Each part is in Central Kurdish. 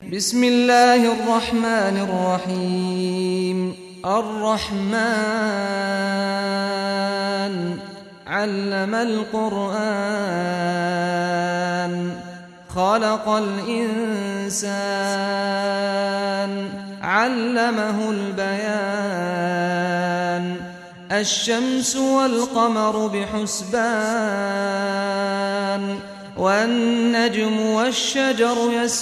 بسم الله الرحمن الرحيم الرحمن علم القرآن خلق الإنسان علمه البيان الشمس والقمر بحسبان والنجم والشجر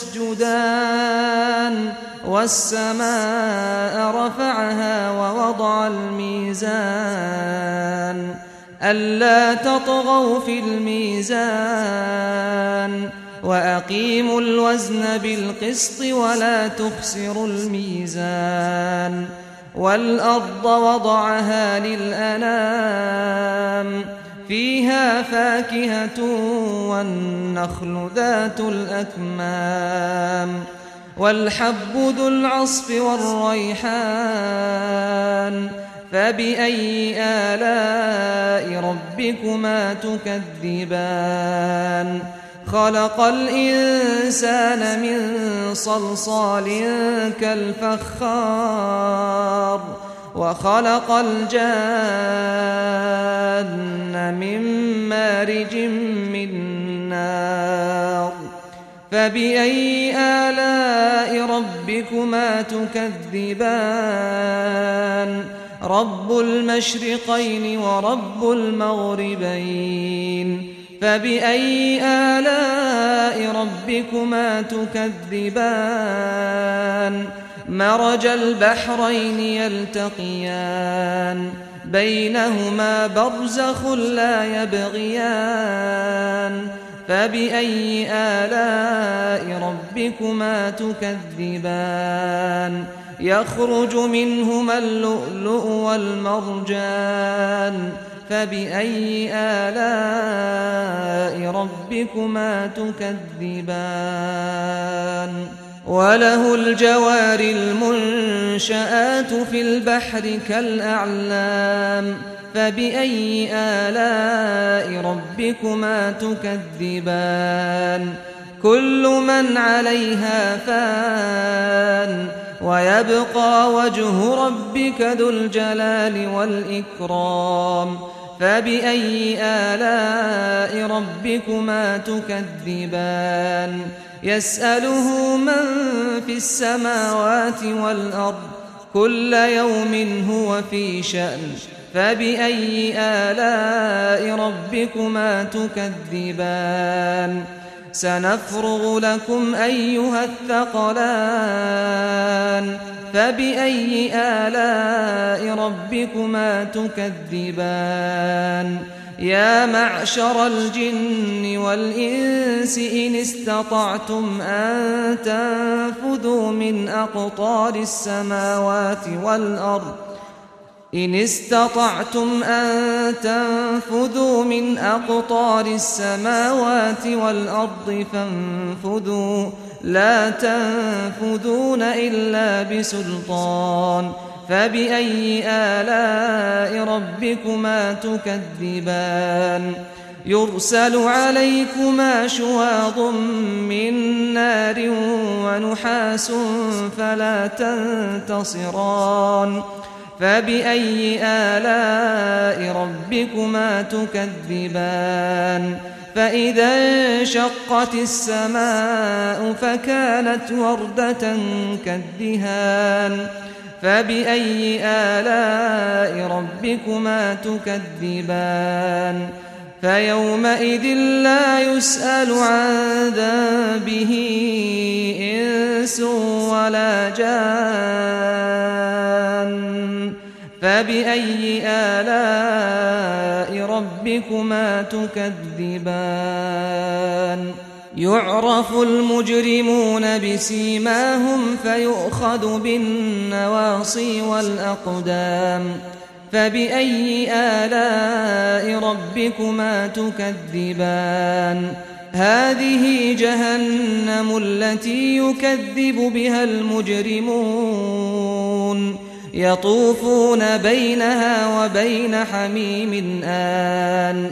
يسجدان والسماء رفعها ووضع الميزان ألا تطغوا في الميزان وأقيموا الوزن بالقسط ولا تخسروا الميزان والأرض وضعها للأنام فيها فاكهة والنخل ذات الأكمام والحب ذو العصف والريحان فبأي آلاء ربكما تكذبان خلق الإنسان من صلصال كالفخار وخلق الجان من مارج من نار فبأي آلاء ربكما تكذبان رب المشرقين ورب المغربين فبأي آلاء ربكما تكذبان مرج البحرين يلتقيان بينهما برزخ لا يبغيان فبأي آلاء ربكما تكذبان يخرج منهما اللؤلؤ والمرجان فبأي آلاء ربكما تكذبان وله الجوار المنشآت في البحر كالأعلام فبأي آلاء ربكما تكذبان كل من عليها فان ويبقى وجه ربك ذو الجلال والإكرام فبأي آلاء ربكما تكذبان يسأله من في السماوات والأرض كل يوم هو في شأن فبأي آلاء ربكما تكذبان سنفرغ لكم أيها الثقلان فبأي آلاء ربكما تكذبان يا معشر الجن والإنس إن استطعتم أن تنفذوا من أقطار السماوات والأرض فانفذوا لا تنفذون إلا بسلطان فبأي آلاء ربكما تكذبان يرسل عليكما شواظ من نار ونحاس فلا تنتصران فبأي آلاء ربكما تكذبان فإذا انشقت السماء فكانت وردة كالدهان فبأي آلاء ربكما تكذبان فيومئذ لا يسأل عن ذنبه إنس ولا جان فبأي آلاء ربكما تكذبان يعرف المجرمون بسيماهم فيؤخذ بالنواصي والأقدام فبأي آلاء ربكما تكذبان هذه جهنم التي يكذب بها المجرمون يطوفون بينها وبين حميم آن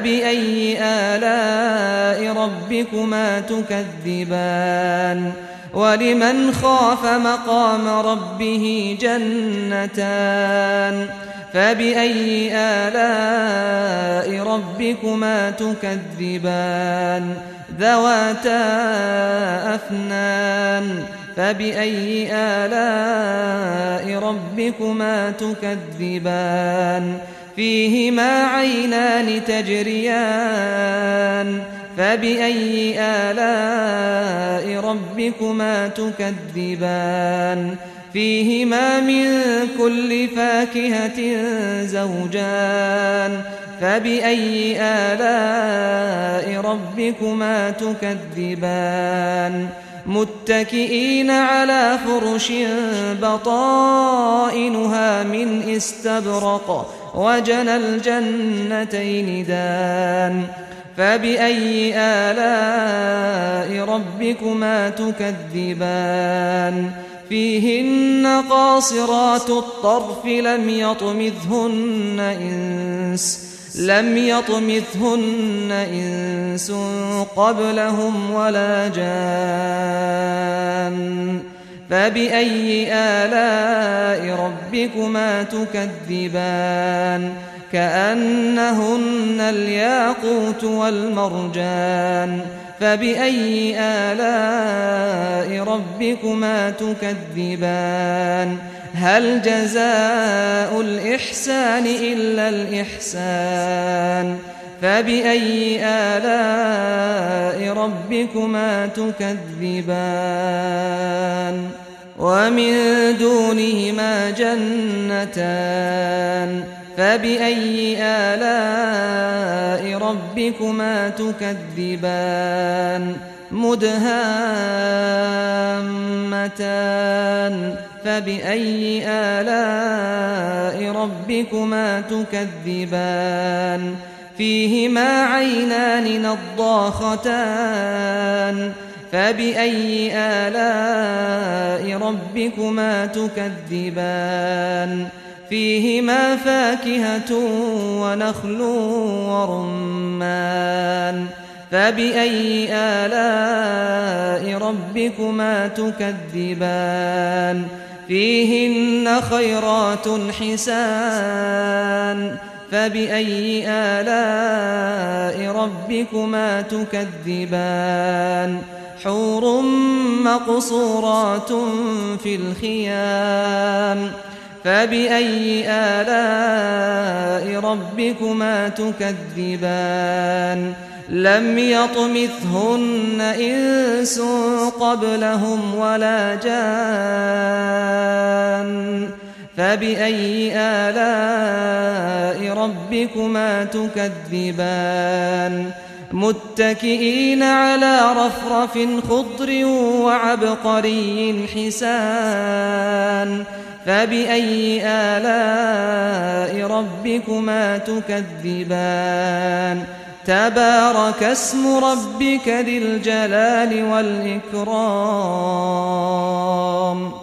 فبأي آلاء ربكما تكذبان ولمن خاف مقام ربه جنتان فبأي آلاء ربكما تكذبان ذواتا أفنان فبأي آلاء ربكما تكذبان فيهما عينان تجريان فبأي آلاء ربكما تكذبان فيهما من كل فاكهة زوجان فبأي آلاء ربكما تكذبان متكئين على فرش بطائنها من استبرق وجنى الجنتين دان فبأي آلاء ربكما تكذبان فيهن قاصرات الطرف لم يطمثهن إنس قبلهم ولا جان فبأي آلاء ربكما تكذبان كأنهن الياقوت والمرجان فبأي آلاء ربكما تكذبان هل جزاء الإحسان إلا الإحسان فبأي آلاء ربكما تكذبان ومن دونهما جنتان فبأي آلاء ربكما تكذبان مدهامتان فبأي آلاء ربكما تكذبان فيهما عينان نضاختان فبأي آلاء ربكما تكذبان فيهما فاكهة ونخل ورمان فبأي آلاء ربكما تكذبان فيهن خيرات حسان فبأي آلاء ربكما تكذبان حور مقصورات في الخيام فبأي آلاء ربكما تكذبان لم يطمثهن إنس قبلهم ولا جان فبأي آلاء ربكما تكذبان متكئين على رفرف خضر وعبقري حسان فبأي آلاء ربكما تكذبان تبارك اسم ربك ذي الجلال والإكرام